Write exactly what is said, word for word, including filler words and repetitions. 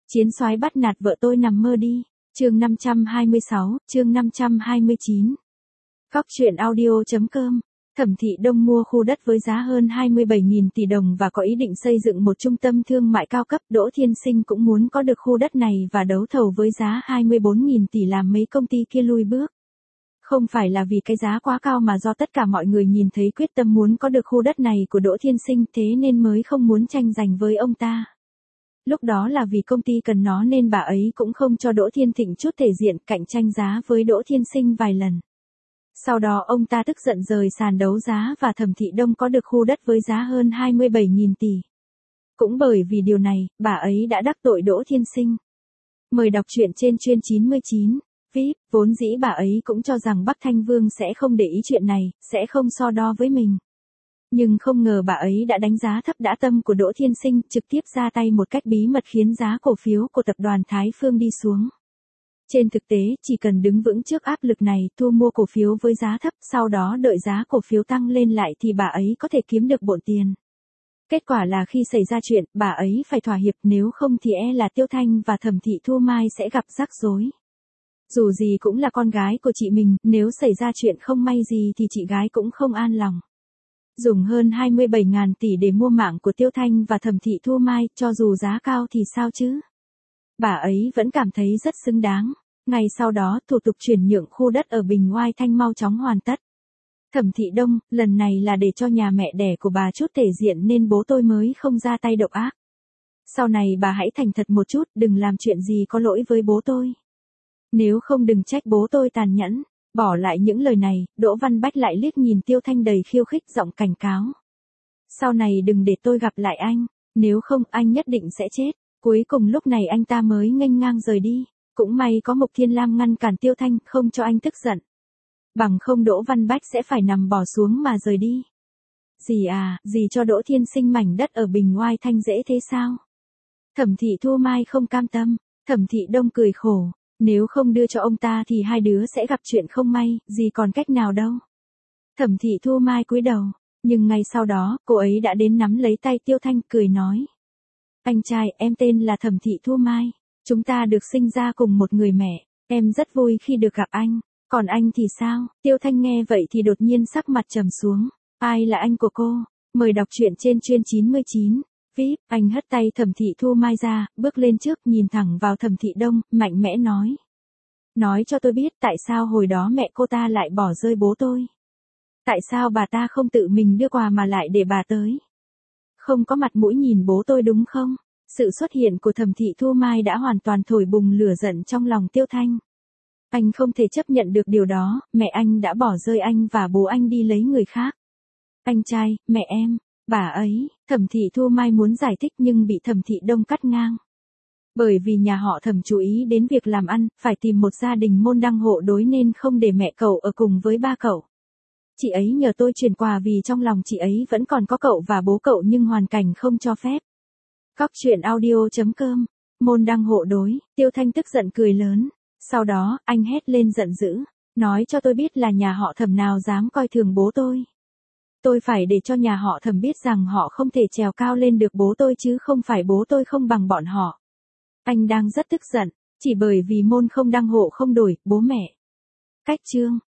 Chiến soái bắt nạt vợ tôi nằm mơ đi. Chương năm trăm hai mươi sáu, chương năm trăm hai mươi chín. Cóc truyện audio chấm com. Thẩm Thị Đông mua khu đất với giá hơn hai mươi bảy nghìn tỷ đồng và có ý định xây dựng một trung tâm thương mại cao cấp. Đỗ Thiên Sinh cũng muốn có được khu đất này và đấu thầu với giá hai mươi bốn nghìn tỷ làm mấy công ty kia lui bước. Không phải là vì cái giá quá cao mà do tất cả mọi người nhìn thấy quyết tâm muốn có được khu đất này của Đỗ Thiên Sinh thế nên mới không muốn tranh giành với ông ta. Lúc đó là vì công ty cần nó nên bà ấy cũng không cho Đỗ Thiên Thịnh chút thể diện cạnh tranh giá với Đỗ Thiên Sinh vài lần. Sau đó ông ta tức giận rời sàn đấu giá và Thẩm Thị Đông có được khu đất với giá hơn hai mươi bảy nghìn tỷ. Cũng bởi vì điều này, bà ấy đã đắc tội Đỗ Thiên Sinh. Mời đọc truyện trên chuyên chín mươi chín. vê i pê, vốn dĩ bà ấy cũng cho rằng Bắc Thanh Vương sẽ không để ý chuyện này, sẽ không so đo với mình. Nhưng không ngờ bà ấy đã đánh giá thấp dã tâm của Đỗ Thiên Sinh, trực tiếp ra tay một cách bí mật khiến giá cổ phiếu của tập đoàn Thái Phương đi xuống. Trên thực tế, chỉ cần đứng vững trước áp lực này, thu mua cổ phiếu với giá thấp, sau đó đợi giá cổ phiếu tăng lên lại thì bà ấy có thể kiếm được bộn tiền. Kết quả là khi xảy ra chuyện, bà ấy phải thỏa hiệp, nếu không thì e là Tiêu Thanh và Thẩm Thị Thu Mai sẽ gặp rắc rối. Dù gì cũng là con gái của chị mình, nếu xảy ra chuyện không may gì thì chị gái cũng không an lòng. Dùng hơn hai mươi bảy nghìn tỷ để mua mạng của Tiêu Thanh và Thẩm Thị Thu Mai, cho dù giá cao thì sao chứ? Bà ấy vẫn cảm thấy rất xứng đáng. Ngày sau đó, thủ tục chuyển nhượng khu đất ở Bình Oai Thanh mau chóng hoàn tất. Thẩm Thị Đông, lần này là để cho nhà mẹ đẻ của bà chút thể diện nên bố tôi mới không ra tay độc ác. Sau này bà hãy thành thật một chút, đừng làm chuyện gì có lỗi với bố tôi. Nếu không đừng trách bố tôi tàn nhẫn. Bỏ lại những lời này, Đỗ Văn Bách lại liếc nhìn Tiêu Thanh đầy khiêu khích giọng cảnh cáo. Sau này đừng để tôi gặp lại anh, nếu không anh nhất định sẽ chết. Cuối cùng lúc này anh ta mới nghênh ngang rời đi. Cũng may có Mục Thiên Lam ngăn cản Tiêu Thanh không cho anh tức giận. Bằng không Đỗ Văn Bách sẽ phải nằm bò xuống mà rời đi. Dì à, dì cho Đỗ Thiên Sinh mảnh đất ở Bình Oai Thanh dễ thế sao? Thẩm Thị Thu Mai không cam tâm, Thẩm Thị Đông cười khổ. Nếu không đưa cho ông ta thì hai đứa sẽ gặp chuyện không may, gì còn cách nào đâu. Thẩm Thị Thu Mai cúi đầu, nhưng ngay sau đó, cô ấy đã đến nắm lấy tay Tiêu Thanh cười nói. Anh trai, em tên là Thẩm Thị Thu Mai, chúng ta được sinh ra cùng một người mẹ, em rất vui khi được gặp anh, còn anh thì sao? Tiêu Thanh nghe vậy thì đột nhiên sắc mặt trầm xuống, ai là anh của cô? Mời đọc truyện trên chuyên chín mươi chín. vê i pê, anh hất tay Thẩm Thị Thu Mai ra, bước lên trước nhìn thẳng vào Thẩm Thị Đông, mạnh mẽ nói. Nói cho tôi biết tại sao hồi đó mẹ cô ta lại bỏ rơi bố tôi. Tại sao bà ta không tự mình đưa quà mà lại để bà tới. Không có mặt mũi nhìn bố tôi đúng không? Sự xuất hiện của Thẩm Thị Thu Mai đã hoàn toàn thổi bùng lửa giận trong lòng Tiêu Thanh. Anh không thể chấp nhận được điều đó, mẹ anh đã bỏ rơi anh và bố anh đi lấy người khác. Anh trai, mẹ em. Bà ấy, Thẩm Thị Thu Mai muốn giải thích nhưng bị Thẩm Thị Đông cắt ngang. Bởi vì nhà họ Thẩm chú ý đến việc làm ăn, phải tìm một gia đình môn đăng hộ đối nên không để mẹ cậu ở cùng với ba cậu. Chị ấy nhờ tôi chuyển quà vì trong lòng chị ấy vẫn còn có cậu và bố cậu nhưng hoàn cảnh không cho phép. Cóc truyện audio chấm com. Môn đăng hộ đối, Tiêu Thanh tức giận cười lớn. Sau đó, anh hét lên giận dữ. Nói cho tôi biết là nhà họ Thẩm nào dám coi thường bố tôi. Tôi phải để cho nhà họ Thẩm biết rằng họ không thể trèo cao lên được bố tôi chứ không phải bố tôi không bằng bọn họ. Anh đang rất tức giận, chỉ bởi vì môn không đăng hộ không đổi, bố mẹ. Cách chương.